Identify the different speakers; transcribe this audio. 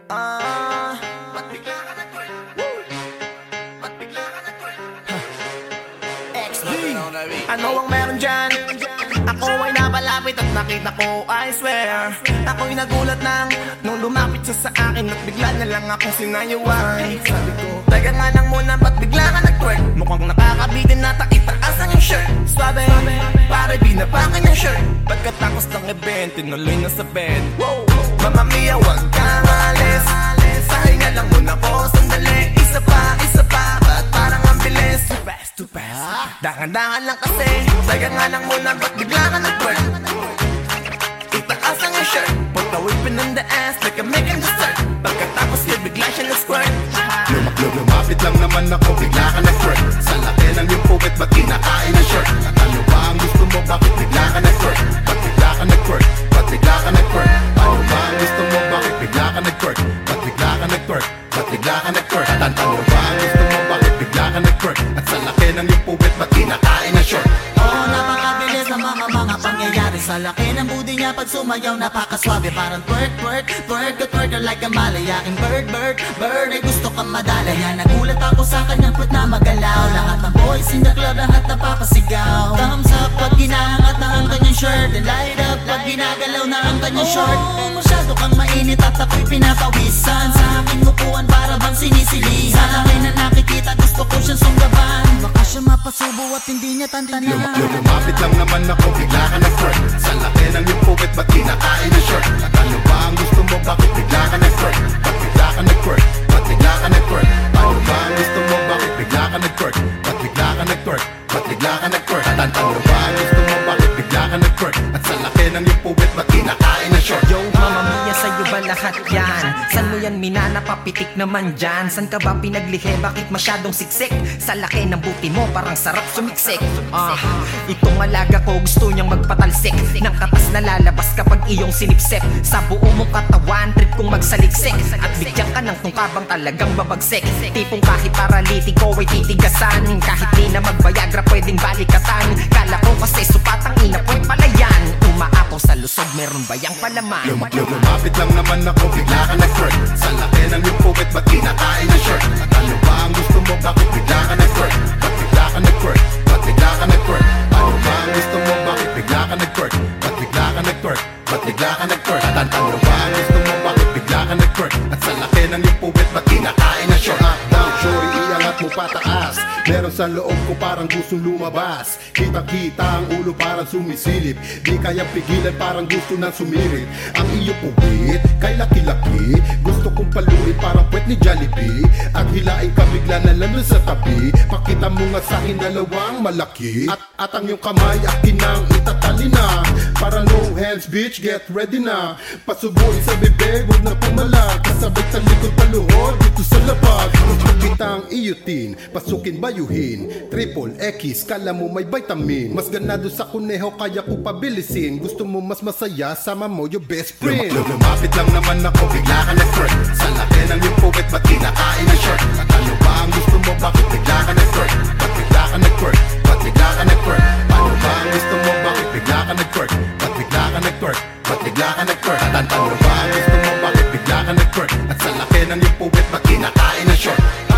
Speaker 1: Ba't bigla ka nag-twerk? Ba't bigla ka nag-twerk? XB, ano ang meron dyan? Ako ay napalapit at nakita ko, I swear. Ako'y nagulat nung lumapit siya sa akin at bigla na lang akong sinayuan. Sabi ko, teka nga lang muna, ba't bigla ka nag-twerk? Mukhang nakakabitin na itaas ang iyong shirt. Swabe, pare binabakan yung shirt. Pagkatapos ng event, tinuloy na sa bed. Mamma mia, wag kang alis. Pahinga lang muna ko, sandali. Isa pa, ba't parang ang bilis? Too fast, dahan-dahan lang kasi. Teka nga lang muna, ba't bigla ka nag-twerk? Itaas ang iyong shirt, put the whipping in the ass like a making dessert. Pagkatapos yun, bigla siya nag-squirt.
Speaker 2: Lumapit lang naman ako, bigla ka nag-twerk. Sa laki ng iyong puwet, ba't kinakain ang shirt? At ano ba ang gusto mo, bakit bigla ka nag-twerk? Ba't bigla ka nag-twerk? Ba't bigla ka nag-twerk? Ano ba ang gusto mo, bakit bigla ka nag-twerk? Ba't bigla ka nag-twerk? Ba't bigla ka nag-twerk? At ano ba ang gusto mo, bakit bigla ka nag-twerk? At sa laki ng iyong puwet, ba't kinakain ang shirt?
Speaker 3: Oo, napakabilis ng mga pangyayari. Sa laki ng budi niya pag sumayaw, napakaswabe. Parang twerk, twerk, twerk, twerk like a malayaking bird, bird, bird. Ay gusto kang madalaya. Nagulat ako sa kanyang put na magalaw. Lahat ng boys in the club, lahat napapasigaw. Thumbs up pag ginaangat na ang kanyang shirt, and light up pag ginagalaw na ang kanyang short. Oo, masyado kang mainit at ako'y pinapawisan. Sa aking upuan para bang sinisilihan. Sa laki na nakikita, gusto ko siyang sunggaban. Baka siya mapasubo at hindi niya tantanan.
Speaker 2: Lumapit lang naman ako, bigla ka nag-twerk. Sa laki ng iyong puwet, ba't kinakain ang shirt? At ano ba ang gusto mo, bakit bigla ka nag-twerk? Ba't bigla ka nag-twerk? Ba't bigla ka nag-twerk? Ano ba ang gusto mo, bakit bigla ka nag-twerk? Ba't bigla ka nag-twerk? Ba't bigla ka nag-twerk? At ano ba ang gusto mo, bakit bigla ka nag-twerk? At sa laki ng iyong puwet, ba't kinakain ang shirt?
Speaker 4: Yo, Mamma Mia, sa'yo ba lahat yan? San mo yan minana, papitik naman dyan? San ka ba pinaglihe, bakit masyadong siksik? Sa laki ng buti mo, parang sarap sumiksik. Itong alaga ko, gusto niyang magpatalsik. Nang katas na lalabas kapag iyong sinipsip. Sa buo mong katawan, trip kong magsaliksik. At bigyan ka ng tungkabang talagang babagsik. Tipong kahit paralitiko ay titigasan. Kahit di na magbayagra, pwedeng balikatan. Kala ko kasi supatang ina, pwede pala yan. Umaapaw sa lusog, meron ba yang palaman?
Speaker 2: Lumapit lang naman ako, bigla ka nag-twerk. Sa laki ng iyong puwet, ba't kinakain ang shirt? At ano ba ang gusto mo, bakit bigla ka nag-twerk? Ba't bigla ka nag-twerk? Ba't bigla ka nag-twerk? Ano ba ang gusto mo, bakit bigla ka nag-twerk? Ba't bigla ka nag-twerk? Ba't bigla ka nag-twerk? At ano ba ang gusto mo, bakit bigla ka nag-twerk? At sa laki ng iyong puwet, ba't kinakain ang shirt? Down, shorty, iangat mo pataas. Meron sa loob ko parang gustong lumabas. Kitang-kita ang ulo parang sumisilip. Di kaya pigilan parang gusto nang sumirit. Ang iyo puwit, kay laki-laki. Gusto kong paluin parang puwet ni Jollibee. At hilain ka bigla na lang sa tabi. Pakita mo nga sa'kin dalawang malaki. At ang iyong kamay akin ang itatali na. Para no hands bitch, get ready na. Pasubuin sa bibig, huwag na pumalag. Kasabay sa likod paluhod dito sa labag. Kitang iyutin, pasukin bayuhin. Triple X, kala mo may vitamin. Mas ganado sa kuneho, kaya ko pabilisin. Gusto mo mas masaya, sama mo your best friend. Lumapit lang naman ako, bigla ka nag-twerk. Sa laki ng iyong puwet, ba't kinakain ang shirt? At ano ba ang gusto mo, bakit bigla ka nag-twerk? Ba't bigla ka nag-twerk? Ba't bigla ka nag-twerk? Ano ba ang gusto mo, bakit bigla ka nag-twerk? Ba't bigla ka nag-twerk? Ba't bigla ka nag-twerk? At ano ba ang gusto mo, bakit bigla ka nag-twerk? At sa laki ng iyong puwet, ba't kinakain ang shirt?